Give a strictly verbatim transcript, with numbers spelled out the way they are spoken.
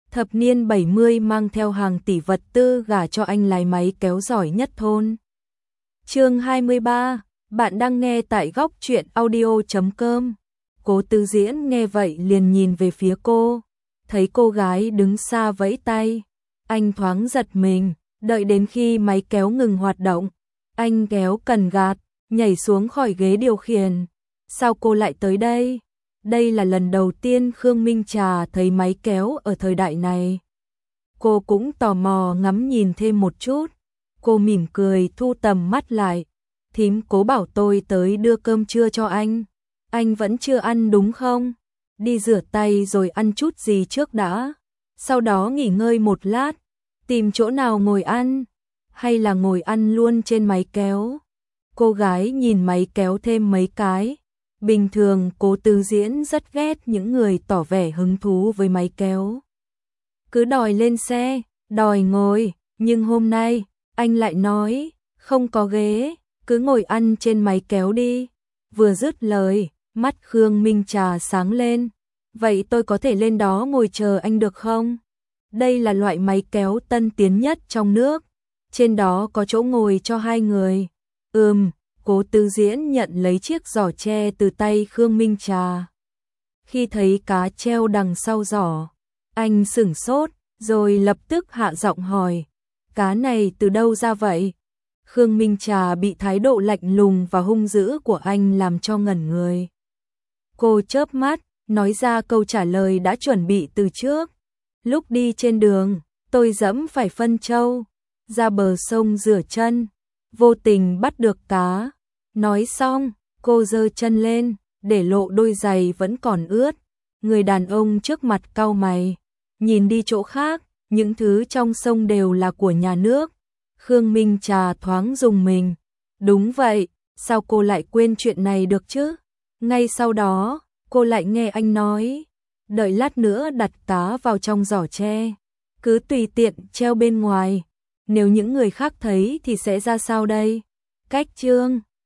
Thập niên bảy mươi mang theo hàng tỷ vật tư gả cho anh lái máy kéo giỏi nhất thôn. Chương hai mươi ba, bạn đang nghe tại góc truyện audio chấm com. Cố Tư Diễn nghe vậy liền nhìn về phía cô, thấy cô gái đứng xa vẫy tay, anh thoáng giật mình, đợi đến khi máy kéo ngừng hoạt động, anh kéo cần gạt, nhảy xuống khỏi ghế điều khiển. Sao cô lại tới đây? Đây là lần đầu tiên Khương Minh Trà thấy máy kéo ở thời đại này. Cô cũng tò mò ngắm nhìn thêm một chút. Cô mỉm cười thu tầm mắt lại. Thím Cố bảo tôi tới đưa cơm trưa cho anh. Anh vẫn chưa ăn đúng không? Đi rửa tay rồi ăn chút gì trước đã. Sau đó nghỉ ngơi một lát. Tìm chỗ nào ngồi ăn. Hay là ngồi ăn luôn trên máy kéo? Cô gái nhìn máy kéo thêm mấy cái. Bình thường Cố Tư Diễn rất ghét những người tỏ vẻ hứng thú với máy kéo. Cứ đòi lên xe, đòi ngồi, nhưng hôm nay, anh lại nói, không có ghế, cứ ngồi ăn trên máy kéo đi. Vừa dứt lời, mắt Khương Minh Trà sáng lên. Vậy tôi có thể lên đó ngồi chờ anh được không? Đây là loại máy kéo tân tiến nhất trong nước. Trên đó có chỗ ngồi cho hai người. Ừm. Cố Tư Diễn nhận lấy chiếc giỏ tre từ tay Khương Minh Trà. Khi thấy cá treo đằng sau giỏ, anh sửng sốt, rồi lập tức hạ giọng hỏi, cá này từ đâu ra vậy? Khương Minh Trà bị thái độ lạnh lùng và hung dữ của anh làm cho ngẩn người. Cô chớp mắt, nói ra câu trả lời đã chuẩn bị từ trước. Lúc đi trên đường, tôi dẫm phải phân trâu, ra bờ sông rửa chân, vô tình bắt được cá. Nói xong, cô giơ chân lên, để lộ đôi giày vẫn còn ướt. Người đàn ông trước mặt cau mày, nhìn đi chỗ khác, những thứ trong sông đều là của nhà nước. Khương Minh Trà thoáng rùng mình. Đúng vậy, sao cô lại quên chuyện này được chứ? Ngay sau đó, cô lại nghe anh nói, đợi lát nữa đặt cá vào trong giỏ tre, cứ tùy tiện treo bên ngoài. Nếu những người khác thấy thì sẽ ra sao đây? Cách chương